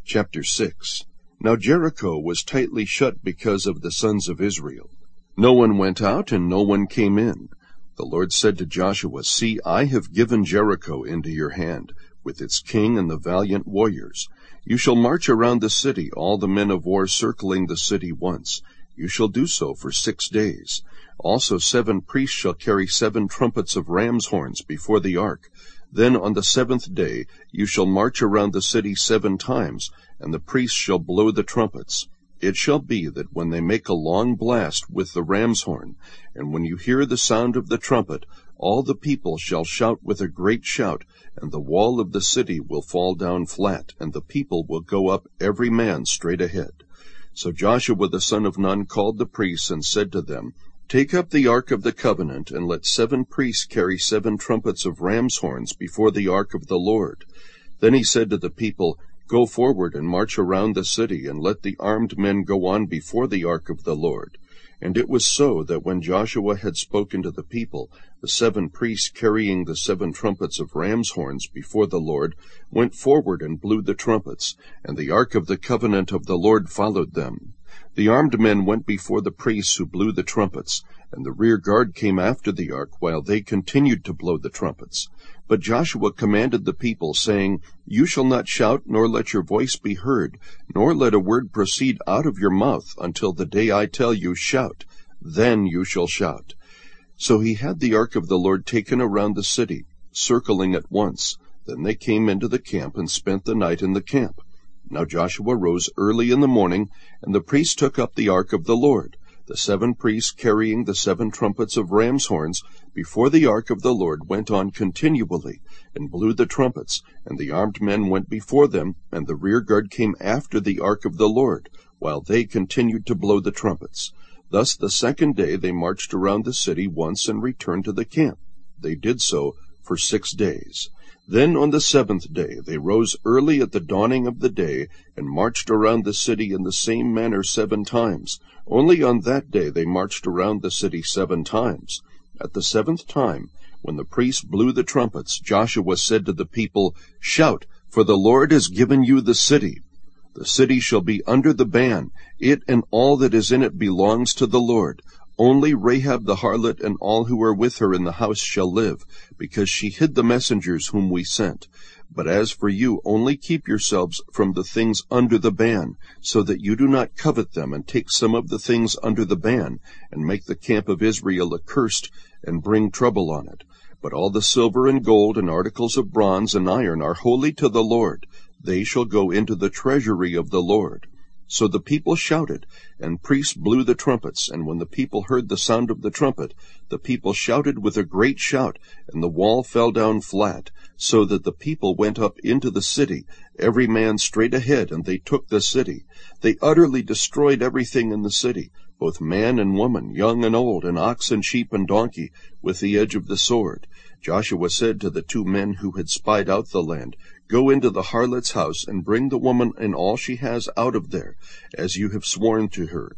Chapter 6. Now Jericho was tightly shut because of the sons of Israel. No one went out and no one came in. The Lord said to Joshua, See, I have given Jericho into your hand, with its king and the valiant warriors. You shall march around the city, all the men of war circling the city once. You shall do so for 6 days. Also 7 priests shall carry 7 trumpets of ram's horns before the ark. Then on the 7th day you shall march around the city 7 times, and the priests shall blow the trumpets. It shall be that when they make a long blast with the ram's horn, and when you hear the sound of the trumpet, all the people shall shout with a great shout, and the wall of the city will fall down flat, and the people will go up every man straight ahead. So Joshua the son of Nun called the priests and said to them, Take up the ark of the covenant, and let 7 priests carry 7 trumpets of ram's horns before the ark of the Lord. Then he said to the people, Go forward and march around the city, and let the armed men go on before the ark of the Lord. And it was so that when Joshua had spoken to the people, the 7 priests carrying the 7 trumpets of ram's horns before the Lord went forward and blew the trumpets, and the ark of the covenant of the Lord followed them. The armed men went before the priests who blew the trumpets, and the rear guard came after the ark while they continued to blow the trumpets. But Joshua commanded the people, saying, You shall not shout, nor let your voice be heard, nor let a word proceed out of your mouth until the day I tell you, Shout. Then you shall shout. So he had the ark of the Lord taken around the city, circling it once. Then they came into the camp and spent the night in the camp. Now Joshua rose early in the morning, and the priests took up the ark of the Lord, the 7 priests carrying the 7 trumpets of ram's horns before the ark of the Lord went on continually, and blew the trumpets, and the armed men went before them, and the rear guard came after the ark of the Lord, while they continued to blow the trumpets. Thus the 2nd day they marched around the city once and returned to the camp. They did so for 6 days. Then on the 7th day they rose early at the dawning of the day, and marched around the city in the same manner 7 times. Only on that day they marched around the city 7 times. At the 7th time, when the priests blew the trumpets, Joshua said to the people, Shout, for the Lord has given you the city. The city shall be under the ban. It and all that is in it belongs to the Lord. Only Rahab the harlot and all who are with her in the house shall live, because she hid the messengers whom we sent. But as for you, only keep yourselves from the things under the ban, so that you do not covet them and take some of the things under the ban, and make the camp of Israel accursed and bring trouble on it. But all the silver and gold and articles of bronze and iron are holy to the Lord. They shall go into the treasury of the Lord. So the people shouted, and priests blew the trumpets, and when the people heard the sound of the trumpet, the people shouted with a great shout, and the wall fell down flat, so that the people went up into the city, every man straight ahead, and they took the city. They utterly destroyed everything in the city, both man and woman, young and old, and ox and sheep and donkey, with the edge of the sword. Joshua said to the 2 men who had spied out the land, Go into the harlot's house, and bring the woman and all she has out of there, as you have sworn to her.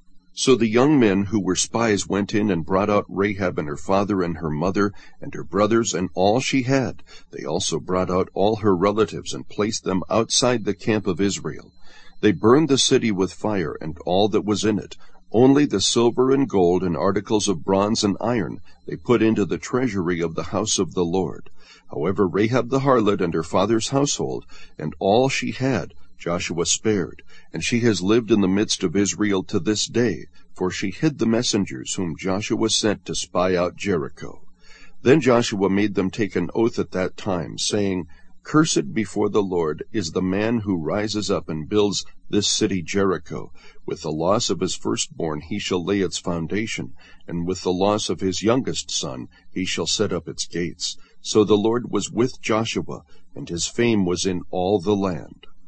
So the young men who were spies went in and brought out Rahab and her father and her mother and her brothers and all she had. They also brought out all her relatives and placed them outside the camp of Israel. They burned the city with fire and all that was in it. Only the silver and gold and articles of bronze and iron they put into the treasury of the house of the Lord. However, Rahab the harlot and her father's household and all she had Joshua spared, and she has lived in the midst of Israel to this day, for she hid the messengers whom Joshua sent to spy out Jericho. Then Joshua made them take an oath at that time, saying, Cursed before the Lord is the man who rises up and builds this city Jericho. With the loss of his firstborn he shall lay its foundation, and with the loss of his youngest son he shall set up its gates. So the Lord was with Joshua, and his fame was in all the land.